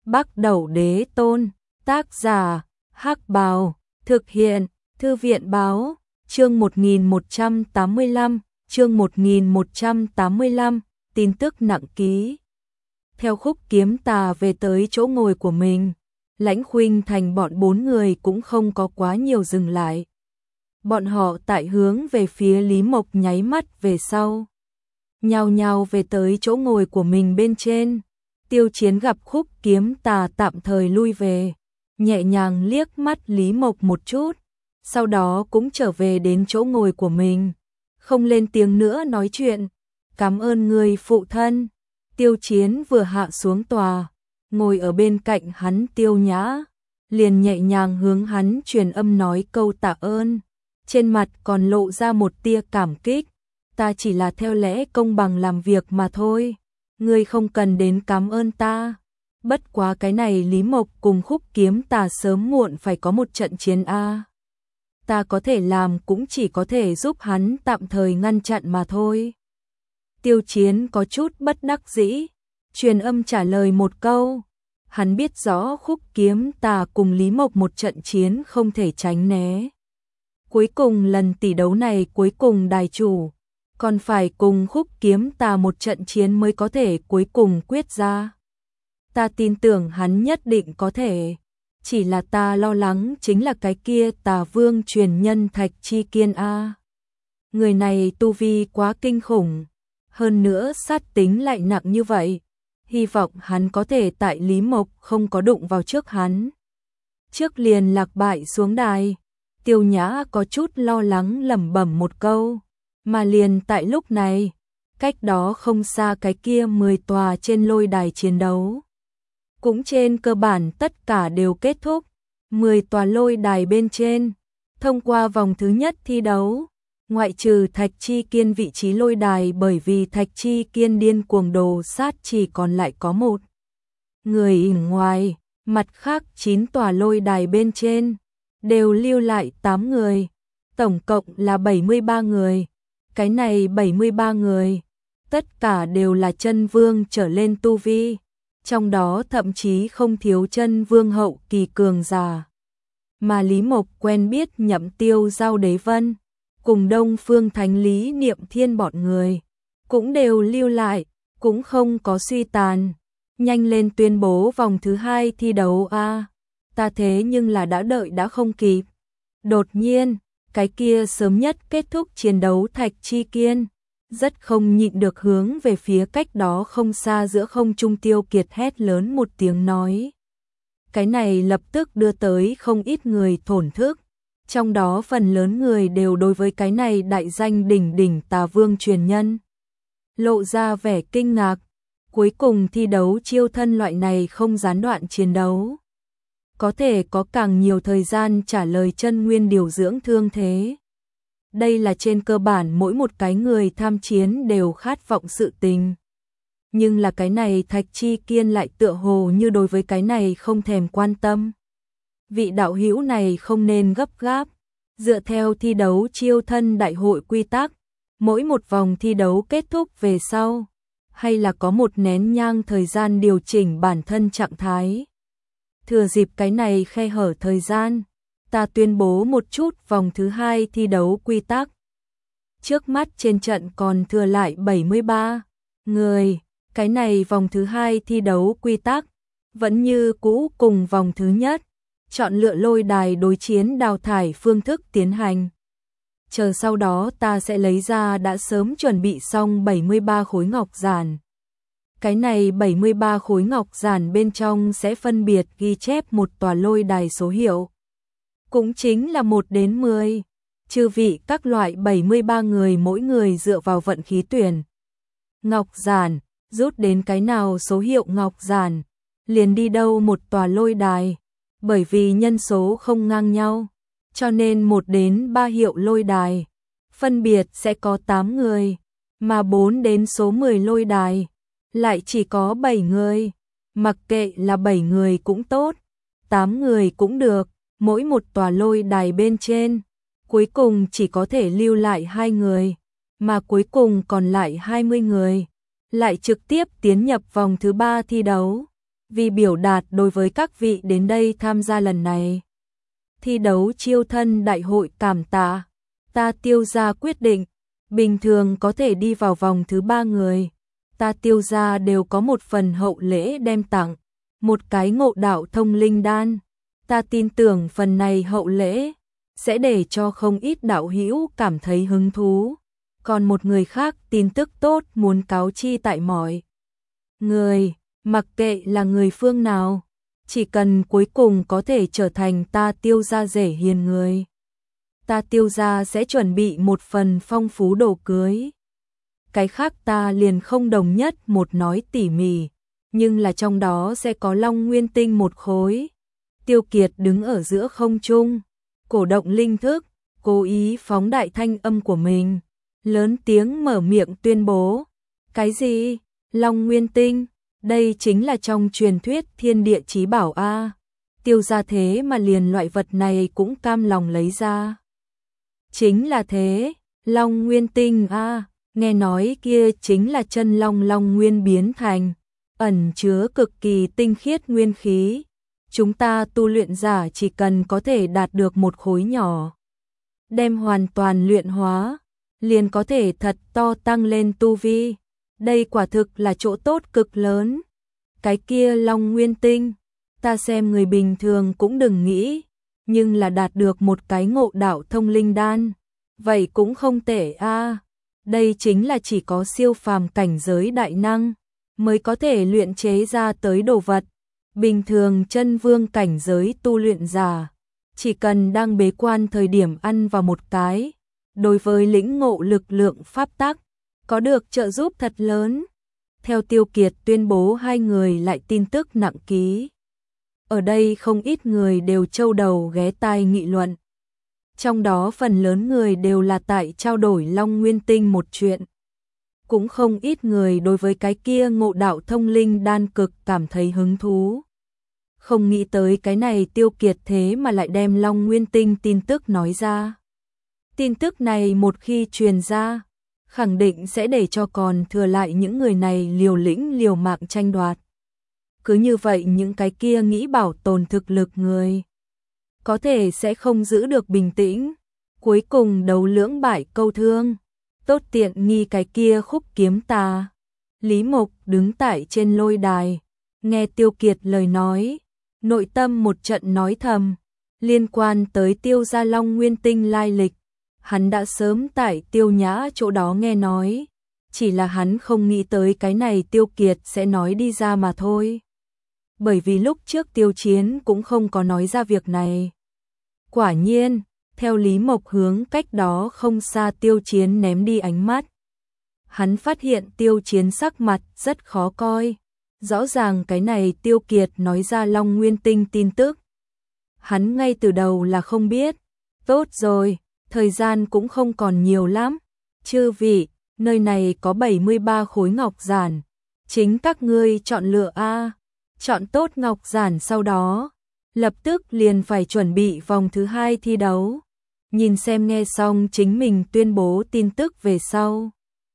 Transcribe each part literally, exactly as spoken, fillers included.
Bắc Đẩu Đế Tôn, tác giả, Hắc Bào, thực hiện, Thư viện báo, chương một nghìn một trăm tám mươi lăm, chương một nghìn một trăm tám mươi lăm, tin tức nặng ký. Theo Khúc Kiếm Tà về tới chỗ ngồi của mình, Lãnh Khuynh Thành bọn bốn người cũng không có quá nhiều dừng lại. Bọn họ tại hướng về phía Lý Mộc nháy mắt về sau, nhao nhao về tới chỗ ngồi của mình bên trên. Tiêu Chiến gặp Khúc Kiếm Tà tạm thời lui về, nhẹ nhàng liếc mắt Lý Mộc một chút, sau đó cũng trở về đến chỗ ngồi của mình, không lên tiếng nữa nói chuyện. Cảm ơn người phụ thân. Tiêu Chiến vừa hạ xuống tòa, ngồi ở bên cạnh hắn Tiêu Nhã, liền nhẹ nhàng hướng hắn truyền âm nói câu tạ ơn, trên mặt còn lộ ra một tia cảm kích. Ta chỉ là theo lẽ công bằng làm việc mà thôi, ngươi không cần đến cảm ơn ta. Bất quá cái này Lý Mộc cùng Khúc Kiếm Tà sớm muộn phải có một trận chiến a. Ta có thể làm cũng chỉ có thể giúp hắn tạm thời ngăn chặn mà thôi. Tiêu Chiến có chút bất đắc dĩ, truyền âm trả lời một câu. Hắn biết rõ Khúc Kiếm Tà cùng Lý Mộc một trận chiến không thể tránh né. Cuối cùng lần tỷ đấu này cuối cùng đài chủ còn phải cùng Khúc Kiếm Tà một trận chiến mới có thể cuối cùng quyết ra. Ta tin tưởng hắn nhất định có thể, chỉ là ta lo lắng chính là cái kia Tà Vương truyền nhân Thạch Chi Kiên a. Người này tu vi quá kinh khủng, hơn nữa sát tính lại nặng như vậy, hy vọng hắn có thể tại Lý Mộc không có đụng vào trước hắn, trước liền lạc bại xuống đài. Tiêu Nhã có chút lo lắng lẩm bẩm một câu, mà liền tại lúc này, cách đó không xa cái kia mười tòa trên lôi đài chiến đấu cũng trên cơ bản tất cả đều kết thúc. mười tòa lôi đài bên trên, thông qua vòng thứ nhất thi đấu, ngoại trừ Thạch Chi Kiên vị trí lôi đài bởi vì Thạch Chi Kiên điên cuồng đồ sát chỉ còn lại có một người ngoài, mặt khác chín tòa lôi đài bên trên đều lưu lại tám người, tổng cộng là bảy mươi ba người. Cái này bảy mươi ba người, tất cả đều là chân vương trở lên tu vi, trong đó thậm chí không thiếu chân vương hậu kỳ cường giả. Mà Lý Mộc quen biết Nhậm Tiêu Giao Đế Vân, cùng Đông Phương Thánh Lý Niệm Thiên bọn người, cũng đều lưu lại, cũng không có suy tàn. Nhanh lên tuyên bố vòng thứ hai thi đấu a, ta thế nhưng là đã đợi đã không kịp. Đột nhiên, cái kia sớm nhất kết thúc chiến đấu Thạch Chi Kiên, rất không nhịn được hướng về phía cách đó không xa giữa không trung Tiêu Kiệt hét lớn một tiếng nói. Cái này lập tức đưa tới không ít người thổn thức, trong đó phần lớn người đều đối với cái này đại danh đỉnh đỉnh Tà Vương truyền nhân lộ ra vẻ kinh ngạc. Cuối cùng thi đấu chiêu thân loại này không gián đoạn chiến đấu, có thể có càng nhiều thời gian trả lời chân nguyên điều dưỡng thương thế. Đây là trên cơ bản mỗi một cái người tham chiến đều khát vọng sự tình. Nhưng là cái này Thạch Chi Kiên lại tựa hồ như đối với cái này không thèm quan tâm. Vị đạo hữu này không nên gấp gáp. Dựa theo thi đấu chiêu thân đại hội quy tắc, mỗi một vòng thi đấu kết thúc về sau, hay là có một nén nhang thời gian điều chỉnh bản thân trạng thái. Thừa dịp cái này khe hở thời gian, ta tuyên bố một chút vòng thứ hai thi đấu quy tắc. Trước mắt trên trận còn thừa lại bảy mươi ba người, cái này vòng thứ hai thi đấu quy tắc vẫn như cũ cùng vòng thứ nhất, chọn lựa lôi đài đối chiến đào thải phương thức tiến hành. Chờ sau đó ta sẽ lấy ra đã sớm chuẩn bị xong bảy mươi ba khối ngọc giản. Cái này bảy mươi ba khối ngọc giản bên trong sẽ phân biệt ghi chép một tòa lôi đài số hiệu, cũng chính là một đến mười. Chư vị các loại bảy mươi ba người mỗi người dựa vào vận khí tuyển ngọc giản, rút đến cái nào số hiệu ngọc giản, liền đi đâu một tòa lôi đài. Bởi vì nhân số không ngang nhau, cho nên một đến ba hiệu lôi đài phân biệt sẽ có tám người, mà bốn đến số mười lôi đài lại chỉ có bảy người. Mặc kệ là bảy người cũng tốt, tám người cũng được, mỗi một tòa lôi đài bên trên cuối cùng chỉ có thể lưu lại hai người, mà cuối cùng còn lại hai mươi người lại trực tiếp tiến nhập vòng thứ ba thi đấu. Vì biểu đạt đối với các vị đến đây tham gia lần này thi đấu chiêu thân đại hội cảm tạ, ta Tiêu gia quyết định, bình thường có thể đi vào vòng thứ ba người, ta Tiêu gia đều có một phần hậu lễ đem tặng, một cái ngộ đạo thông linh đan. Ta tin tưởng phần này hậu lễ sẽ để cho không ít đạo hữu cảm thấy hứng thú. Còn một người khác tin tức tốt muốn cáo chi tại mọi người, mặc kệ là người phương nào, chỉ cần cuối cùng có thể trở thành ta Tiêu gia rể hiền người, ta Tiêu gia sẽ chuẩn bị một phần phong phú đồ cưới. Cái khác ta liền không đồng nhất một nói tỉ mỉ, nhưng là trong đó sẽ có Long Nguyên Tinh một khối. Tiêu Kiệt đứng ở giữa không trung, cổ động linh thức, cố ý phóng đại thanh âm của mình, lớn tiếng mở miệng tuyên bố. Cái gì? Long Nguyên Tinh? Đây chính là trong truyền thuyết thiên địa chí bảo a. Tiêu gia thế mà liền loại vật này cũng cam lòng lấy ra. Chính là thế, Long Nguyên Tinh a, nghe nói kia chính là chân long long nguyên biến thành, ẩn chứa cực kỳ tinh khiết nguyên khí. Chúng ta tu luyện giả chỉ cần có thể đạt được một khối nhỏ, đem hoàn toàn luyện hóa, liền có thể thật to tăng lên tu vi. Đây quả thực là chỗ tốt cực lớn. Cái kia Long Nguyên Tinh, ta xem người bình thường cũng đừng nghĩ, nhưng là đạt được một cái ngộ đạo thông linh đan, vậy cũng không tệ a. Đây chính là chỉ có siêu phàm cảnh giới đại năng mới có thể luyện chế ra tới đồ vật. Bình thường chân vương cảnh giới tu luyện giả, chỉ cần đang bế quan thời điểm ăn vào một cái, đối với lĩnh ngộ lực lượng pháp tắc, có được trợ giúp thật lớn. Theo Tiêu Kiệt tuyên bố hai người lại tin tức nặng ký. Ở đây không ít người đều châu đầu ghé tai nghị luận. Trong đó phần lớn người đều là tại trao đổi Long Nguyên Tinh một chuyện. Cũng không ít người đối với cái kia ngộ đạo thông linh đan cực cảm thấy hứng thú. Không nghĩ tới cái này Tiêu Kiệt thế mà lại đem Long Nguyên Tinh tin tức nói ra. Tin tức này một khi truyền ra, khẳng định sẽ để cho còn thừa lại những người này liều lĩnh liều mạng tranh đoạt. Cứ như vậy những cái kia nghĩ bảo tồn thực lực người, có thể sẽ không giữ được bình tĩnh, cuối cùng đấu lưỡng bại câu thương, tốt tiện nghi cái kia khúc kiếm tà. Lý Mộc đứng tại trên lôi đài, nghe Tiêu Kiệt lời nói, nội tâm một trận nói thầm, liên quan tới Tiêu gia Long Nguyên Tinh lai lịch, hắn đã sớm tại Tiêu Nhã chỗ đó nghe nói, chỉ là hắn không nghĩ tới cái này Tiêu Kiệt sẽ nói đi ra mà thôi. Bởi vì lúc trước Tiêu Chiến cũng không có nói ra việc này. Quả nhiên, theo Lý Mộc hướng cách đó không xa Tiêu Chiến ném đi ánh mắt. Hắn phát hiện Tiêu Chiến sắc mặt rất khó coi. Rõ ràng cái này Tiêu Kiệt nói ra Long Nguyên Tinh tin tức. Hắn ngay từ đầu là không biết. Tốt rồi, thời gian cũng không còn nhiều lắm. Chư vị, nơi này có bảy mươi ba khối ngọc giản. Chính các ngươi chọn lựa a. Chọn tốt ngọc giản sau đó, lập tức liền phải chuẩn bị vòng thứ hai thi đấu. Nhìn xem nghe xong chính mình tuyên bố tin tức về sau.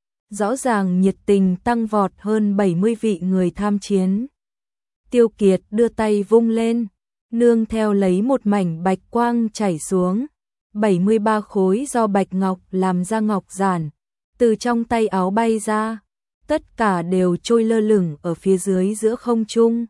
Rõ ràng nhiệt tình tăng vọt hơn bảy mươi vị người tham chiến. Tiêu Kiệt đưa tay vung lên, nương theo lấy một mảnh bạch quang chảy xuống. bảy mươi ba khối do bạch ngọc làm ra ngọc giản, từ trong tay áo bay ra, tất cả đều trôi lơ lửng ở phía dưới giữa không trung.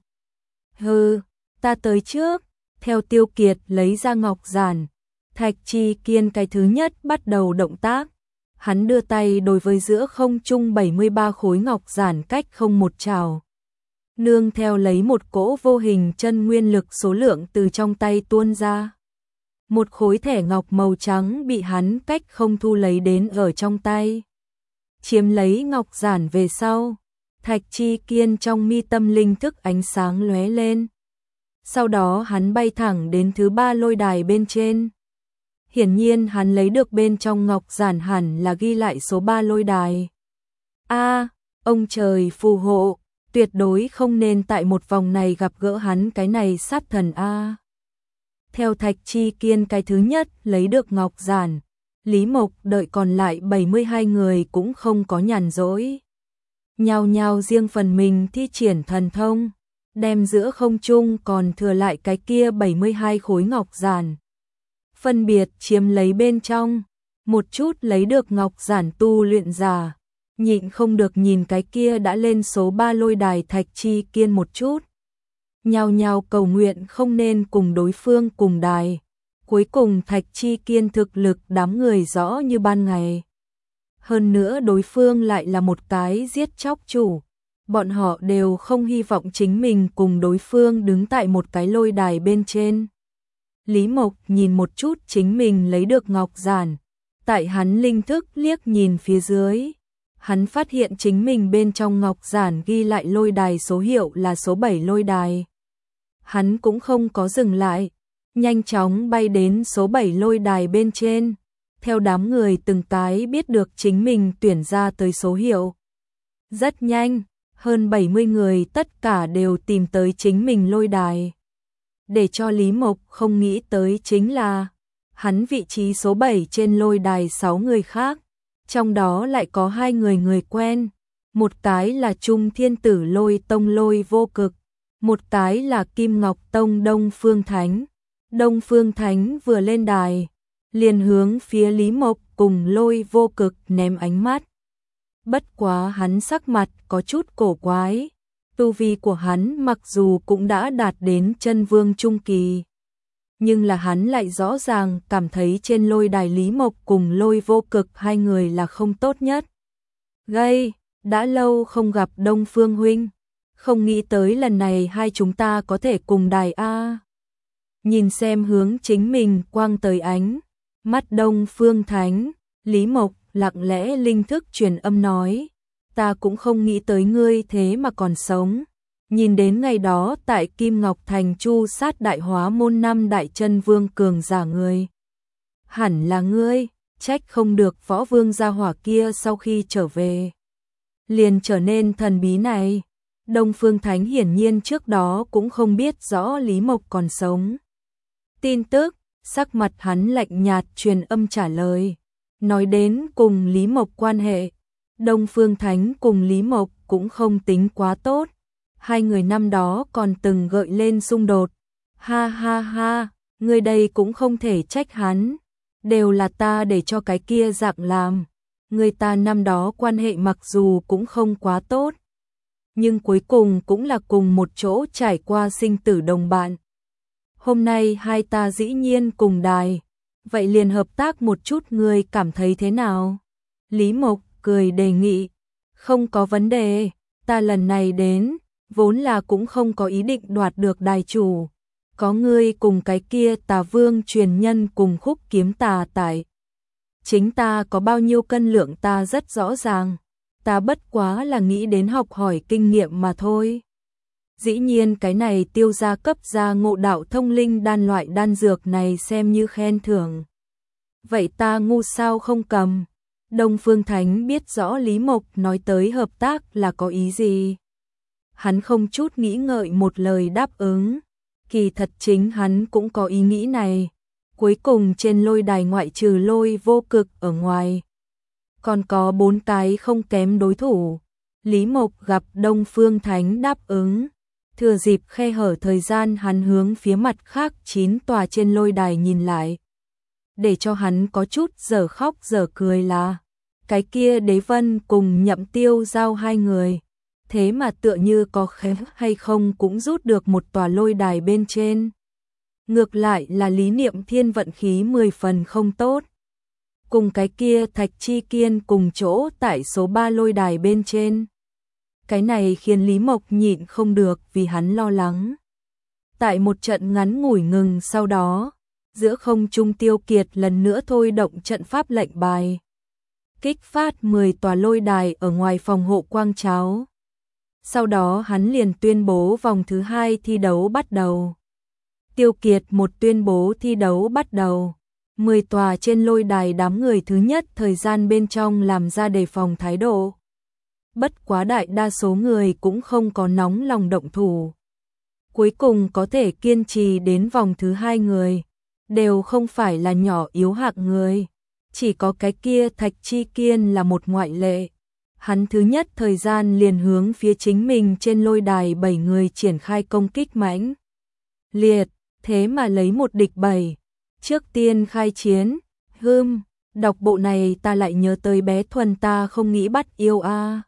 Hừ, ta tới trước. Theo Tiêu Kiệt lấy ra ngọc giản, Thạch Chi Kiên cái thứ nhất bắt đầu động tác. Hắn đưa tay đối với giữa không trung bảy mươi ba khối ngọc giản cách không một trào. Nương theo lấy một cỗ vô hình chân nguyên lực số lượng từ trong tay tuôn ra. Một khối thẻ ngọc màu trắng bị hắn cách không thu lấy đến ở trong tay. Chiếm lấy ngọc giản về sau, Thạch Chi Kiên trong mi tâm linh thức ánh sáng lóe lên. Sau đó hắn bay thẳng đến thứ ba lôi đài bên trên. Hiển nhiên hắn lấy được bên trong ngọc giản hẳn là ghi lại số ba lôi đài. A, ông trời phù hộ, tuyệt đối không nên tại một vòng này gặp gỡ hắn cái này sát thần a. Theo Thạch Chi Kiên cái thứ nhất lấy được ngọc giản, Lý Mộc đợi còn lại bảy mươi hai người cũng không có nhàn rỗi. Nhao nhao riêng phần mình thi triển thần thông, đem giữa không trung còn thừa lại cái kia bảy mươi hai khối ngọc giản. Phân biệt chiếm lấy bên trong, một chút lấy được ngọc giản tu luyện giả, nhịn không được nhìn cái kia đã lên số ba lôi đài Thạch Chi Kiên một chút. Nhao nhao cầu nguyện không nên cùng đối phương cùng đài. Cuối cùng Thạch Chi Kiên thực lực đám người rõ như ban ngày. Hơn nữa đối phương lại là một cái giết chóc chủ. Bọn họ đều không hy vọng chính mình cùng đối phương đứng tại một cái lôi đài bên trên. Lý Mộc nhìn một chút chính mình lấy được ngọc giản. Tại hắn linh thức liếc nhìn phía dưới. Hắn phát hiện chính mình bên trong ngọc giản ghi lại lôi đài số hiệu là số bảy lôi đài. Hắn cũng không có dừng lại. Nhanh chóng bay đến số bảy lôi đài bên trên. Theo đám người từng cái biết được chính mình tuyển ra tới số hiệu. Rất nhanh, hơn bảy mươi người tất cả đều tìm tới chính mình lôi đài. Để cho Lý Mộc không nghĩ tới chính là hắn vị trí số bảy trên lôi đài sáu người khác, trong đó lại có hai người người quen, một cái là Trung Thiên Tử Lôi Tông Lôi Vô Cực, một cái là Kim Ngọc Tông Đông Phương Thánh. Đông Phương Thánh vừa lên đài, liền hướng phía Lý Mộc cùng Lôi Vô Cực ném ánh mắt. Bất quá hắn sắc mặt có chút cổ quái, tu vi của hắn mặc dù cũng đã đạt đến chân vương trung kỳ, nhưng là hắn lại rõ ràng cảm thấy trên lôi đài Lý Mộc cùng Lôi Vô Cực hai người là không tốt nhất. Gây, đã lâu không gặp Đông Phương huynh, không nghĩ tới lần này hai chúng ta có thể cùng đài a. Nhìn xem hướng chính mình quang tới ánh mắt Đông Phương Thánh, Lý Mộc lặng lẽ linh thức truyền âm nói, ta cũng không nghĩ tới ngươi thế mà còn sống. Nhìn đến ngày đó tại Kim Ngọc Thành chu sát đại hóa môn năm đại chân vương cường giả ngươi. Hẳn là ngươi, trách không được võ vương gia hỏa kia sau khi trở về. Liền trở nên thần bí này. Đông Phương Thánh hiển nhiên trước đó cũng không biết rõ Lý Mộc còn sống. Tin tức, sắc mặt hắn lạnh nhạt truyền âm trả lời. Nói đến cùng Lý Mộc quan hệ, Đông Phương Thánh cùng Lý Mộc cũng không tính quá tốt. Hai người năm đó còn từng gợi lên xung đột. Ha ha ha, người đây cũng không thể trách hắn. Đều là ta để cho cái kia dạng làm. Người ta năm đó quan hệ mặc dù cũng không quá tốt, nhưng cuối cùng cũng là cùng một chỗ trải qua sinh tử đồng bạn. Hôm nay hai ta dĩ nhiên cùng đài, vậy liền hợp tác một chút, ngươi cảm thấy thế nào? Lý Mộc cười đề nghị, không có vấn đề, ta lần này đến, vốn là cũng không có ý định đoạt được đài chủ. Có ngươi cùng cái kia Tà Vương truyền nhân cùng Khúc Kiếm Tà tại. Chính ta có bao nhiêu cân lượng ta rất rõ ràng, ta bất quá là nghĩ đến học hỏi kinh nghiệm mà thôi. Dĩ nhiên cái này Tiêu gia cấp ra ngộ đạo thông linh đan loại đan dược này xem như khen thưởng. Vậy ta ngu sao không cầm? Đông Phương Thánh biết rõ Lý Mộc nói tới hợp tác là có ý gì. Hắn không chút nghĩ ngợi một lời đáp ứng. Kỳ thật chính hắn cũng có ý nghĩ này. Cuối cùng trên lôi đài ngoại trừ Lôi Vô Cực ở ngoài, còn có bốn cái không kém đối thủ. Lý Mộc gặp Đông Phương Thánh đáp ứng. Thừa dịp khe hở thời gian hắn hướng phía mặt khác chín tòa trên lôi đài nhìn lại. Để cho hắn có chút giờ khóc giờ cười là cái kia Đế Vân cùng Nhậm Tiêu giao hai người. Thế mà tựa như có khé hay không cũng rút được một tòa lôi đài bên trên. Ngược lại là Lý Niệm Thiên vận khí mười phần không tốt. Cùng cái kia Thạch Chi Kiên cùng chỗ tại số ba lôi đài bên trên. Cái này khiến Lý Mộc nhịn không được vì hắn lo lắng. Tại một trận ngắn ngủi ngừng sau đó, giữa không trung Tiêu Kiệt lần nữa thôi động trận pháp lệnh bài. Kích phát mười tòa lôi đài ở ngoài phòng hộ quang cháo. Sau đó hắn liền tuyên bố vòng thứ hai thi đấu bắt đầu. Tiêu Kiệt một tuyên bố thi đấu bắt đầu. mười tòa trên lôi đài đám người thứ nhất thời gian bên trong làm ra đề phòng thái độ. Bất quá đại đa số người cũng không có nóng lòng động thủ. Cuối cùng có thể kiên trì đến vòng thứ hai người, đều không phải là nhỏ yếu hạng người. Chỉ có cái kia Thạch Chi Kiên là một ngoại lệ. hắn thứ nhất thời gian liền hướng phía chính mình trên lôi đài bảy người triển khai công kích mãnh liệt, thế mà lấy một địch bảy. Trước tiên khai chiến, hưm, đọc bộ này ta lại nhớ tới bé Thuần ta không nghĩ bắt yêu a.